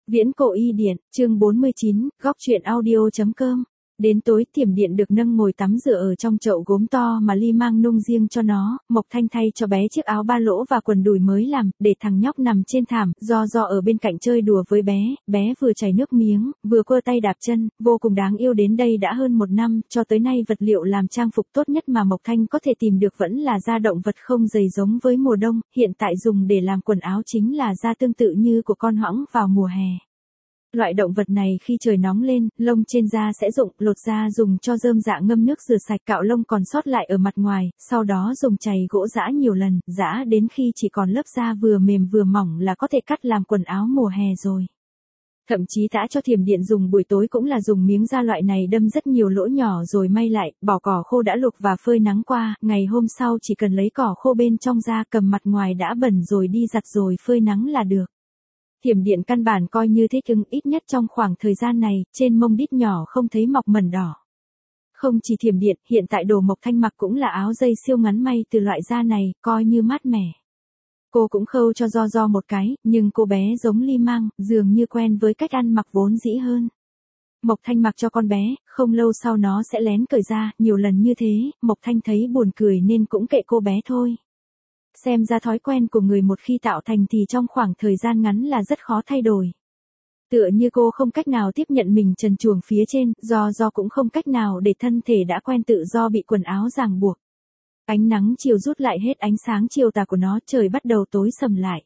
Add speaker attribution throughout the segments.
Speaker 1: Viễn cổ y điện, chương 49, góc truyện audio.com. Đến tối Thiểm Điện được nâng ngồi tắm rửa ở trong chậu gốm to mà Ly Mang nung riêng cho nó, Mộc Thanh thay cho bé chiếc áo ba lỗ và quần đùi mới làm, để thằng nhóc nằm trên thảm, do ở bên cạnh chơi đùa với bé vừa chảy nước miếng, vừa quơ tay đạp chân, vô cùng đáng yêu. Đến đây đã hơn 1 năm, cho tới nay vật liệu làm trang phục tốt nhất mà Mộc Thanh có thể tìm được vẫn là da động vật không dày giống với mùa đông, hiện tại dùng để làm quần áo chính là da tương tự như của con hoãng vào mùa hè. Loại động vật này khi trời nóng lên, lông trên da sẽ rụng, lột da dùng cho rơm rạ ngâm nước rửa sạch, cạo lông còn sót lại ở mặt ngoài, sau đó dùng chày gỗ giã nhiều lần, giã đến khi chỉ còn lớp da vừa mềm vừa mỏng là có thể cắt làm quần áo mùa hè rồi. Thậm chí tã cho Thiểm Điện dùng buổi tối cũng là dùng miếng da loại này đâm rất nhiều lỗ nhỏ rồi may lại, bỏ cỏ khô đã luộc và phơi nắng qua, ngày hôm sau chỉ cần lấy cỏ khô bên trong ra cầm mặt ngoài đã bẩn rồi đi giặt rồi phơi nắng là được. Thiểm Điện căn bản coi như thích ứng, ít nhất trong khoảng thời gian này, trên mông đít nhỏ không thấy mọc mẩn đỏ. Không chỉ Thiểm Điện, hiện tại đồ Mộc Thanh mặc cũng là áo dây siêu ngắn may từ loại da này, coi như mát mẻ. Cô cũng khâu cho do một cái, nhưng cô bé giống Ly Mang, dường như quen với cách ăn mặc vốn dĩ hơn. Mộc Thanh mặc cho con bé, không lâu sau nó sẽ lén cởi ra, nhiều lần như thế, Mộc Thanh thấy buồn cười nên cũng kệ cô bé thôi. Xem ra thói quen của người một khi tạo thành thì trong khoảng thời gian ngắn là rất khó thay đổi. Tựa như cô không cách nào tiếp nhận mình trần truồng phía trên, do cũng không cách nào để thân thể đã quen tự do bị quần áo ràng buộc. Ánh nắng chiều rút lại hết ánh sáng chiều tà của nó, trời bắt đầu tối sầm lại.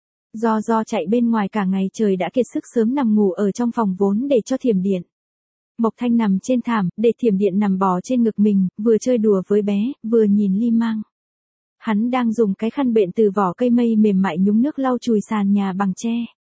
Speaker 1: Do chạy bên ngoài cả ngày trời đã kiệt sức sớm nằm ngủ ở trong phòng vốn để cho Thiểm Điện. Mộc Thanh nằm trên thảm, để Thiểm Điện nằm bò trên ngực mình, vừa chơi đùa với bé, vừa nhìn Ly Mang. Hắn đang dùng cái khăn bện từ vỏ cây mây mềm mại nhúng nước lau chùi sàn nhà bằng tre.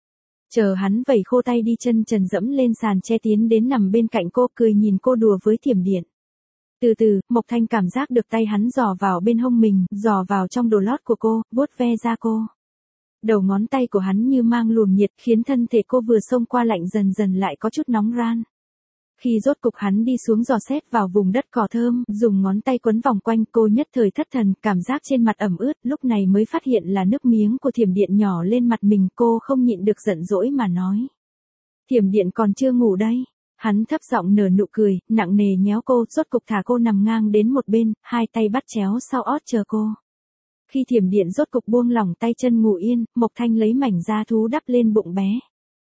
Speaker 1: Chờ hắn vẩy khô tay đi chân trần dẫm lên sàn tre tiến đến nằm bên cạnh cô cười nhìn cô đùa với Thiểm Điện. Từ từ, Mộc Thanh cảm giác được tay hắn dò vào bên hông mình, dò vào trong đồ lót của cô, vuốt ve da cô. Đầu ngón tay của hắn như mang luồng nhiệt khiến thân thể cô vừa xông qua lạnh dần lại có chút nóng ran. Khi rốt cục hắn đi xuống dò xét vào vùng đất cỏ thơm, dùng ngón tay quấn vòng quanh cô nhất thời thất thần, cảm giác trên mặt ẩm ướt, lúc này mới phát hiện là nước miếng của Thiểm Điện nhỏ lên mặt mình, cô không nhịn được giận dỗi mà nói. Thiểm Điện còn chưa ngủ đây. Hắn thấp giọng nở nụ cười, nặng nề nhéo cô, rốt cục thả cô nằm ngang đến một bên, hai tay bắt chéo sau ót chờ cô. Khi Thiểm Điện rốt cục buông lỏng tay chân ngủ yên, Mộc Thanh lấy mảnh da thú đắp lên bụng bé.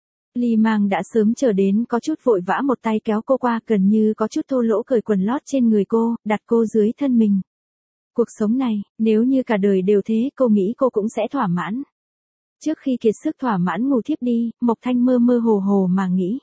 Speaker 1: Ly Mang đã sớm chờ đến có chút vội vã một tay kéo cô qua, gần như có chút thô lỗ cởi quần lót trên người cô, đặt cô dưới thân mình. Cuộc sống này, nếu như cả đời đều thế, cô nghĩ cô cũng sẽ thỏa mãn. Trước khi kiệt sức thỏa mãn ngủ thiếp đi, Mộc Thanh mơ hồ mà nghĩ.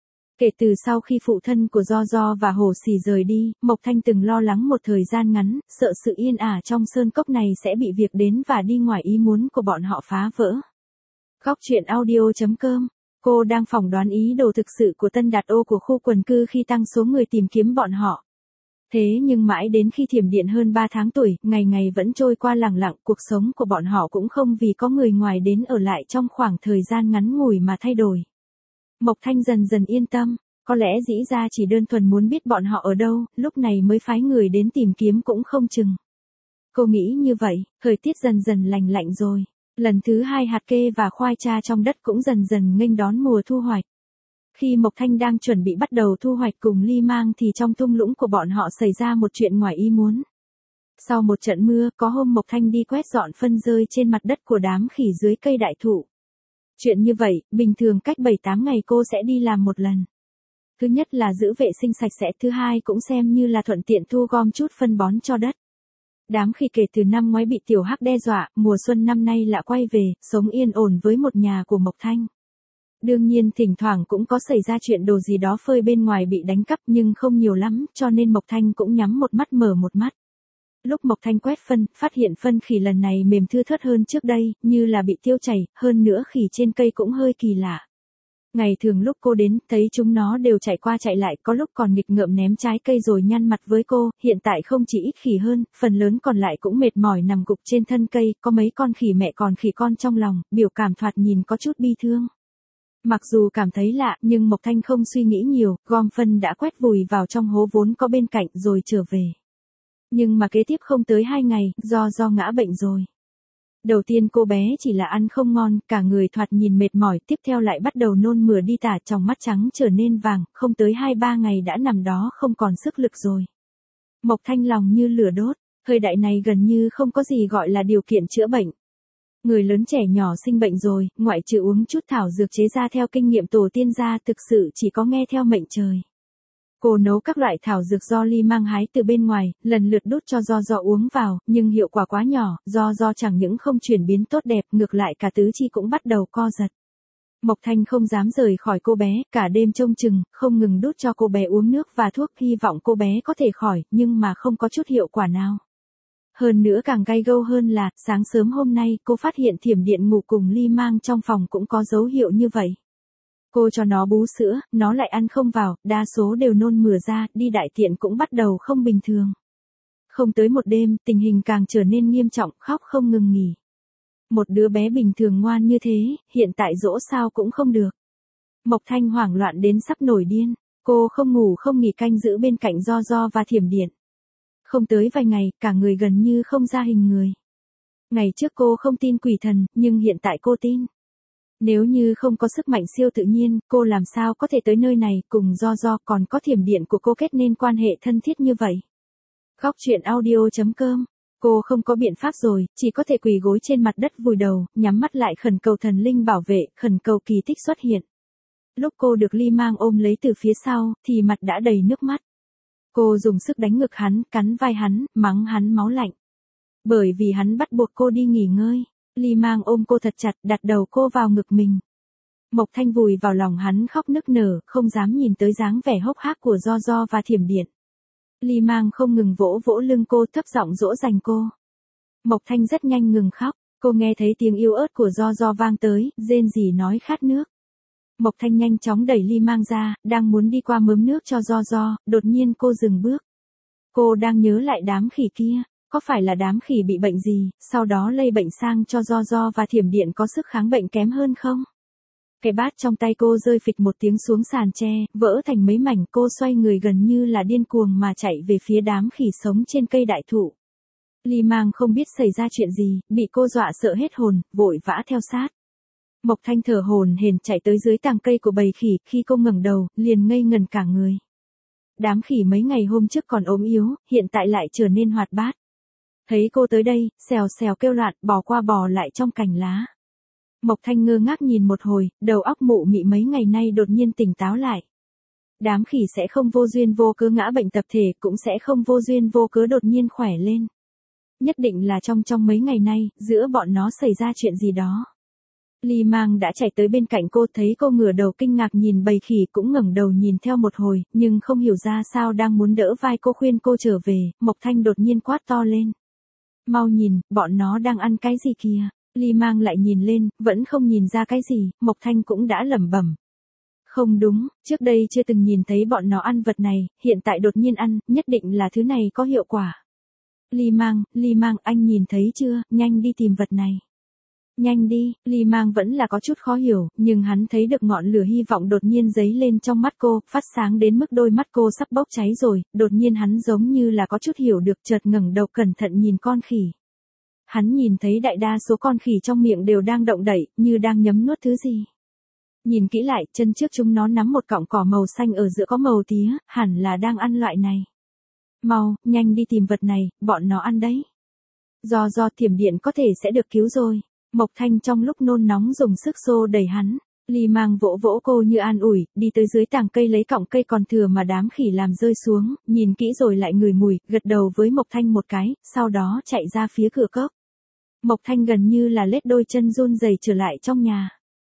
Speaker 1: Kể từ sau khi phụ thân của Do và Hồ Sỉ rời đi, Mộc Thanh từng lo lắng một thời gian ngắn, sợ sự yên ả trong sơn cốc này sẽ bị việc đến và đi ngoài ý muốn của bọn họ phá vỡ. Góc truyện audio.com. Cô đang phỏng đoán ý đồ thực sự của Tân Đạt Ô của khu quần cư khi tăng số người tìm kiếm bọn họ. Thế nhưng mãi đến khi Thiểm Điện hơn 3 tháng tuổi, ngày vẫn trôi qua lẳng lặng, cuộc sống của bọn họ cũng không vì có người ngoài đến ở lại trong khoảng thời gian ngắn ngủi mà thay đổi. Mộc Thanh dần yên tâm, có lẽ dĩ ra chỉ đơn thuần muốn biết bọn họ ở đâu, lúc này mới phái người đến tìm kiếm cũng không chừng. Cô nghĩ như vậy, thời tiết dần lành lạnh rồi. Lần thứ 2 hạt kê và khoai cha trong đất cũng dần nghênh đón mùa thu hoạch. Khi Mộc Thanh đang chuẩn bị bắt đầu thu hoạch cùng Ly Mang thì trong thung lũng của bọn họ xảy ra một chuyện ngoài ý muốn. Sau một trận mưa, có hôm Mộc Thanh đi quét dọn phân rơi trên mặt đất của đám khỉ dưới cây đại thụ. Chuyện như vậy, bình thường cách 7-8 ngày cô sẽ đi làm một lần. Thứ nhất là giữ vệ sinh sạch sẽ, thứ hai cũng xem như là thuận tiện thu gom chút phân bón cho đất. Đám khỉ kể từ năm ngoái bị tiểu hắc đe dọa, mùa xuân năm nay lại quay về, sống yên ổn với một nhà của Mộc Thanh. Đương nhiên thỉnh thoảng cũng có xảy ra chuyện đồ gì đó phơi bên ngoài bị đánh cắp nhưng không nhiều lắm, cho nên Mộc Thanh cũng nhắm một mắt mở một mắt. Lúc Mộc Thanh quét phân, phát hiện phân khỉ lần này mềm thưa thớt hơn trước đây, như là bị tiêu chảy, hơn nữa khỉ trên cây cũng hơi kỳ lạ. Ngày thường lúc cô đến, thấy chúng nó đều chạy qua chạy lại, có lúc còn nghịch ngợm ném trái cây rồi nhăn mặt với cô, hiện tại không chỉ ít khỉ hơn, phần lớn còn lại cũng mệt mỏi nằm gục trên thân cây, có mấy con khỉ mẹ còn khỉ con trong lòng, biểu cảm thoạt nhìn có chút bi thương. Mặc dù cảm thấy lạ, nhưng Mộc Thanh không suy nghĩ nhiều, gom phân đã quét vùi vào trong hố vốn có bên cạnh rồi trở về. Nhưng mà kế tiếp không tới 2 ngày, Do ngã bệnh rồi. Đầu tiên cô bé chỉ là ăn không ngon, cả người thoạt nhìn mệt mỏi, tiếp theo lại bắt đầu nôn mửa đi tả, trong mắt trắng trở nên vàng, không tới 2-3 ngày đã nằm đó không còn sức lực rồi. Mộc Thanh lòng như lửa đốt, thời đại này gần như không có gì gọi là điều kiện chữa bệnh. Người lớn trẻ nhỏ sinh bệnh rồi, ngoại trừ uống chút thảo dược chế ra theo kinh nghiệm tổ tiên ra, thực sự chỉ có nghe theo mệnh trời. Cô nấu các loại thảo dược do Ly Mang hái từ bên ngoài, lần lượt đút cho Do uống vào, nhưng hiệu quả quá nhỏ, Do chẳng những không chuyển biến tốt đẹp, ngược lại cả tứ chi cũng bắt đầu co giật. Mộc Thanh không dám rời khỏi cô bé, cả đêm trông chừng, không ngừng đút cho cô bé uống nước và thuốc, hy vọng cô bé có thể khỏi, nhưng mà không có chút hiệu quả nào. Hơn nữa càng gay gâu hơn là, sáng sớm hôm nay, cô phát hiện Thiểm Điện ngủ cùng Ly Mang trong phòng cũng có dấu hiệu như vậy. Cô cho nó bú sữa, nó lại ăn không vào, đa số đều nôn mửa ra, đi đại tiện cũng bắt đầu không bình thường. Không tới một đêm, tình hình càng trở nên nghiêm trọng, khóc không ngừng nghỉ. Một đứa bé bình thường ngoan như thế, hiện tại dỗ sao cũng không được. Mộc Thanh hoảng loạn đến sắp nổi điên, cô không ngủ không nghỉ canh giữ bên cạnh Do và Thiểm Điện. Không tới vài ngày, cả người gần như không ra hình người. Ngày trước cô không tin quỷ thần, nhưng hiện tại cô tin. Nếu như không có sức mạnh siêu tự nhiên, cô làm sao có thể tới nơi này, cùng Do còn có Thiểm Điện của cô kết nên quan hệ thân thiết như vậy. Góc truyện audio.com. Cô không có biện pháp rồi, chỉ có thể quỳ gối trên mặt đất vùi đầu, nhắm mắt lại khẩn cầu thần linh bảo vệ, khẩn cầu kỳ tích xuất hiện. Lúc cô được Ly Mang ôm lấy từ phía sau, thì mặt đã đầy nước mắt. Cô dùng sức đánh ngực hắn, cắn vai hắn, mắng hắn máu lạnh. Bởi vì hắn bắt buộc cô đi nghỉ ngơi. Ly Mang ôm cô thật chặt, đặt đầu cô vào ngực mình. Mộc Thanh vùi vào lòng hắn khóc nức nở, không dám nhìn tới dáng vẻ hốc hác của Do và Thiểm Điện. Ly Mang không ngừng vỗ vỗ lưng cô, thấp giọng dỗ dành cô. Mộc Thanh rất nhanh ngừng khóc, cô nghe thấy tiếng yếu ớt của Do vang tới, rên rỉ nói khát nước. Mộc Thanh nhanh chóng đẩy Ly Mang ra, đang muốn đi qua mớm nước cho Do, đột nhiên cô dừng bước. Cô đang nhớ lại đám khỉ kia, có phải là đám khỉ bị bệnh gì, sau đó lây bệnh sang cho Do và Thiểm Điện có sức kháng bệnh kém hơn không? Cái bát trong tay cô rơi phịch một tiếng xuống sàn tre, vỡ thành mấy mảnh, cô xoay người gần như là điên cuồng mà chạy về phía đám khỉ sống trên cây đại thụ. Ly Mang không biết xảy ra chuyện gì, bị cô dọa sợ hết hồn, vội vã theo sát. Mộc Thanh thở hổn hển chạy tới dưới tàng cây của bầy khỉ, khi cô ngẩng đầu, liền ngây ngần cả người. Đám khỉ mấy ngày hôm trước còn ốm yếu, hiện tại lại trở nên hoạt bát. Thấy cô tới đây, xèo xèo kêu loạn, bò qua bò lại trong cành lá. Mộc Thanh ngơ ngác nhìn một hồi, đầu óc mụ mị mấy ngày nay đột nhiên tỉnh táo lại. Đám khỉ sẽ không vô duyên vô cớ ngã bệnh tập thể, cũng sẽ không vô duyên vô cớ đột nhiên khỏe lên. Nhất định là trong mấy ngày nay, giữa bọn nó xảy ra chuyện gì đó. Ly Mang đã chạy tới bên cạnh cô, thấy cô ngửa đầu kinh ngạc nhìn bầy khỉ, cũng ngẩng đầu nhìn theo một hồi, nhưng không hiểu ra sao đang muốn đỡ vai cô khuyên cô trở về, Mộc Thanh đột nhiên quát to lên. Mau nhìn, bọn nó đang ăn cái gì kìa. Ly Mang lại nhìn lên, vẫn không nhìn ra cái gì, Mộc Thanh cũng đã lẩm bẩm. Không đúng, trước đây chưa từng nhìn thấy bọn nó ăn vật này, hiện tại đột nhiên ăn, nhất định là thứ này có hiệu quả. Ly Mang, anh nhìn thấy chưa, nhanh đi tìm vật này. Nhanh đi, Ly Mang vẫn là có chút khó hiểu, nhưng hắn thấy được ngọn lửa hy vọng đột nhiên giấy lên trong mắt cô, phát sáng đến mức đôi mắt cô sắp bốc cháy rồi, đột nhiên hắn giống như là có chút hiểu được, chợt ngẩng đầu cẩn thận nhìn con khỉ. Hắn nhìn thấy đại đa số con khỉ trong miệng đều đang động đậy, như đang nhấm nuốt thứ gì. Nhìn kỹ lại, chân trước chúng nó nắm một cọng cỏ màu xanh ở giữa có màu tía, hẳn là đang ăn loại này. Mau, nhanh đi tìm vật này, bọn nó ăn đấy. Do Thiểm Điện có thể sẽ được cứu rồi. Mộc Thanh trong lúc nôn nóng dùng sức xô đẩy hắn. Ly Mang vỗ vỗ cô như an ủi, đi tới dưới tàng cây lấy cọng cây còn thừa mà đám khỉ làm rơi xuống, nhìn kỹ rồi lại ngửi mùi, gật đầu với Mộc Thanh một cái, sau đó chạy ra phía cửa cốc. Mộc Thanh gần như là lết đôi chân run rẩy trở lại trong nhà.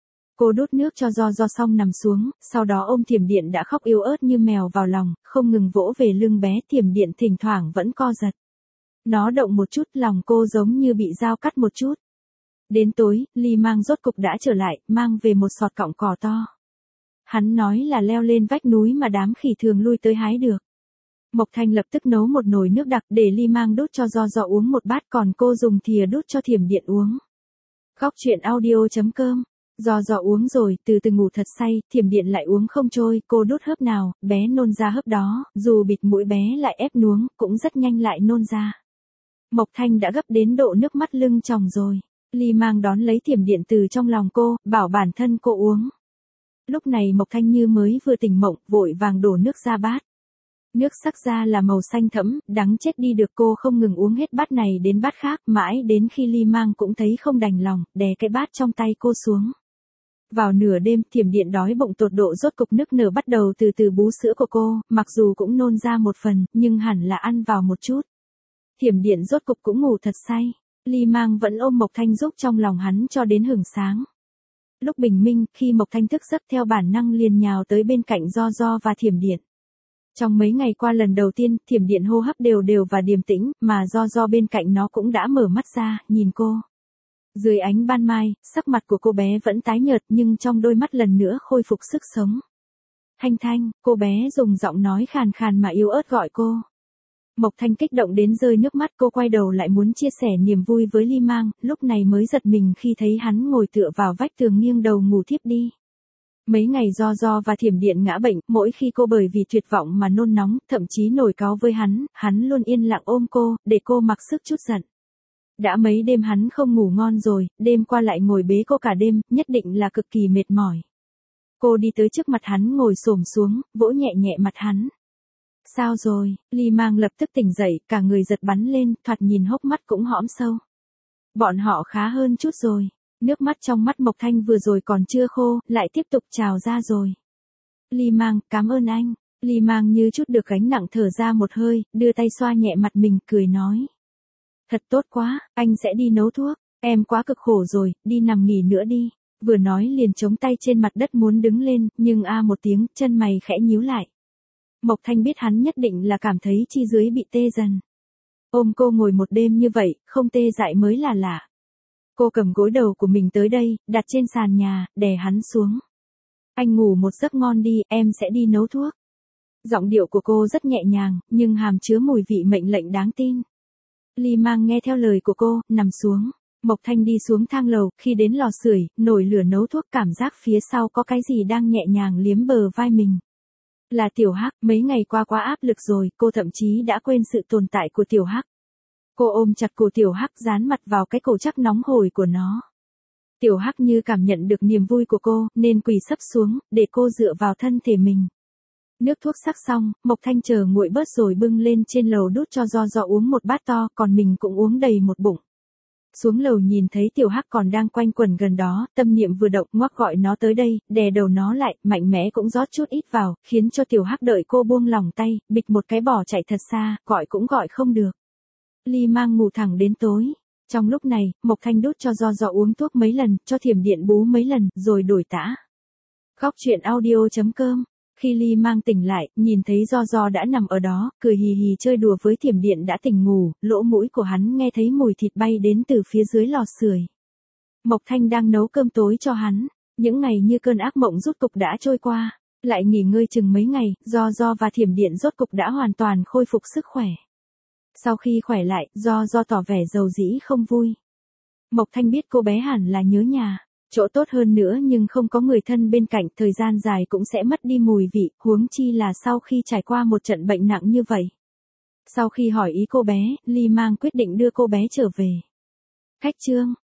Speaker 1: Cô đút nước cho Do xong nằm xuống, sau đó ôm Thiểm Điện đã khóc yếu ớt như mèo vào lòng, không ngừng vỗ về lưng bé. Thiểm Điện thỉnh thoảng vẫn co giật. Nó động một chút, lòng cô giống như bị dao cắt một chút. Đến tối, Ly Mang rốt cục đã trở lại, mang về một sọt cọng cỏ to. Hắn nói là leo lên vách núi mà đám khỉ thường lui tới hái được. Mộc Thanh lập tức nấu một nồi nước đặc để Ly Mang đút cho Do uống một bát, còn cô dùng thìa đút cho Thiểm Điện uống. Góc truyện audio.com. Do uống rồi, từ từ ngủ thật say, Thiểm Điện lại uống không trôi, cô đút hớp nào, bé nôn ra hớp đó, dù bịt mũi bé lại ép nuống, cũng rất nhanh lại nôn ra. Mộc Thanh đã gấp đến độ nước mắt lưng tròng rồi. Ly Mang đón lấy thiểm điện từ trong lòng cô, bảo bản thân cô uống. Lúc này Mộc Thanh như mới vừa tỉnh mộng, vội vàng đổ nước ra bát. Nước sắc ra là màu xanh thẫm, đắng chết đi được, cô không ngừng uống hết bát này đến bát khác, mãi đến khi Ly Mang cũng thấy không đành lòng, đè cái bát trong tay cô xuống. Vào nửa đêm, thiểm điện đói bụng tột độ rốt cục nức nở bắt đầu từ từ bú sữa của cô, mặc dù cũng nôn ra một phần, nhưng hẳn là ăn vào một chút. Thiểm điện rốt cục cũng ngủ thật say. Ly Mang vẫn ôm Mộc Thanh giúp trong lòng hắn cho đến hửng sáng. Lúc bình minh, khi Mộc Thanh thức giấc theo bản năng liền nhào tới bên cạnh Do và thiểm điện. Trong mấy ngày qua lần đầu tiên, thiểm điện hô hấp đều đều và điềm tĩnh, mà Do bên cạnh nó cũng đã mở mắt ra, nhìn cô. Dưới ánh ban mai, sắc mặt của cô bé vẫn tái nhợt nhưng trong đôi mắt lần nữa khôi phục sức sống. Thanh Thanh, cô bé dùng giọng nói khàn khàn mà yếu ớt gọi cô. Mộc Thanh kích động đến rơi nước mắt, cô quay đầu lại muốn chia sẻ niềm vui với Ly Mang, lúc này mới giật mình khi thấy hắn ngồi tựa vào vách tường nghiêng đầu ngủ thiếp đi. Mấy ngày Do và thiểm điện ngã bệnh, mỗi khi cô bởi vì tuyệt vọng mà nôn nóng, thậm chí nổi cáu với hắn luôn yên lặng ôm cô, để cô mặc sức chút giận. Đã mấy đêm hắn không ngủ ngon rồi, đêm qua lại ngồi bế cô cả đêm, nhất định là cực kỳ mệt mỏi. Cô đi tới trước mặt hắn ngồi xổm xuống, vỗ nhẹ nhẹ mặt hắn. Sao rồi? Ly Mang lập tức tỉnh dậy, cả người giật bắn lên, thoạt nhìn hốc mắt cũng hõm sâu. Bọn họ khá hơn chút rồi. Nước mắt trong mắt Mộc Thanh vừa rồi còn chưa khô, lại tiếp tục trào ra rồi. Ly Mang, cảm ơn anh. Ly Mang như chút được gánh nặng thở ra một hơi, đưa tay xoa nhẹ mặt mình, cười nói. Thật tốt quá, anh sẽ đi nấu thuốc. Em quá cực khổ rồi, đi nằm nghỉ nữa đi. Vừa nói liền chống tay trên mặt đất muốn đứng lên, nhưng một tiếng, chân mày khẽ nhíu lại. Mộc Thanh biết hắn nhất định là cảm thấy chi dưới bị tê dần. Ôm cô ngồi một đêm như vậy, không tê dại mới là lạ. Cô cầm gối đầu của mình tới đây, đặt trên sàn nhà, đè hắn xuống. Anh ngủ một giấc ngon đi, em sẽ đi nấu thuốc. Giọng điệu của cô rất nhẹ nhàng, nhưng hàm chứa mùi vị mệnh lệnh đáng tin. Ly Mang nghe theo lời của cô, nằm xuống. Mộc Thanh đi xuống thang lầu, khi đến lò sưởi, nổi lửa nấu thuốc, cảm giác phía sau có cái gì đang nhẹ nhàng liếm bờ vai mình. Là Tiểu Hắc, mấy ngày qua quá áp lực rồi, cô thậm chí đã quên sự tồn tại của Tiểu Hắc. Cô ôm chặt cổ Tiểu Hắc, dán mặt vào cái cổ chắc nóng hổi của nó. Tiểu Hắc như cảm nhận được niềm vui của cô, nên quỳ sấp xuống, để cô dựa vào thân thể mình. Nước thuốc sắc xong, Mộc Thanh chờ nguội bớt rồi bưng lên trên lầu đút cho Do uống một bát to, còn mình cũng uống đầy một bụng. Xuống lầu nhìn thấy Tiểu Hắc còn đang quanh quẩn gần đó, tâm niệm vừa động, ngoắc gọi nó tới đây, đè đầu nó lại, mạnh mẽ cũng rót chút ít vào, khiến cho Tiểu Hắc đợi cô buông lỏng tay, bịch một cái bỏ chạy thật xa, gọi cũng gọi không được. Ly Mang ngủ thẳng đến tối. Trong lúc này, Mộc Thanh đút cho Do uống thuốc mấy lần, cho thiểm điện bú mấy lần, rồi đổi tã. Góc truyện audio.com. Khi Ly Mang tỉnh lại, nhìn thấy Do đã nằm ở đó, cười hì hì chơi đùa với thiểm điện đã tỉnh ngủ, lỗ mũi của hắn nghe thấy mùi thịt bay đến từ phía dưới lò sưởi. Mộc Thanh đang nấu cơm tối cho hắn. Những ngày như cơn ác mộng rốt cục đã trôi qua. Lại nghỉ ngơi chừng mấy ngày, Do và thiểm điện rốt cục đã hoàn toàn khôi phục sức khỏe. Sau khi khỏe lại, Do tỏ vẻ dầu dĩ không vui. Mộc Thanh biết cô bé hẳn là nhớ nhà. Chỗ tốt hơn nữa nhưng không có người thân bên cạnh, thời gian dài cũng sẽ mất đi mùi vị, huống chi là sau khi trải qua một trận bệnh nặng như vậy. Sau khi hỏi ý cô bé, Ly Mang quyết định đưa cô bé trở về. Khách chương.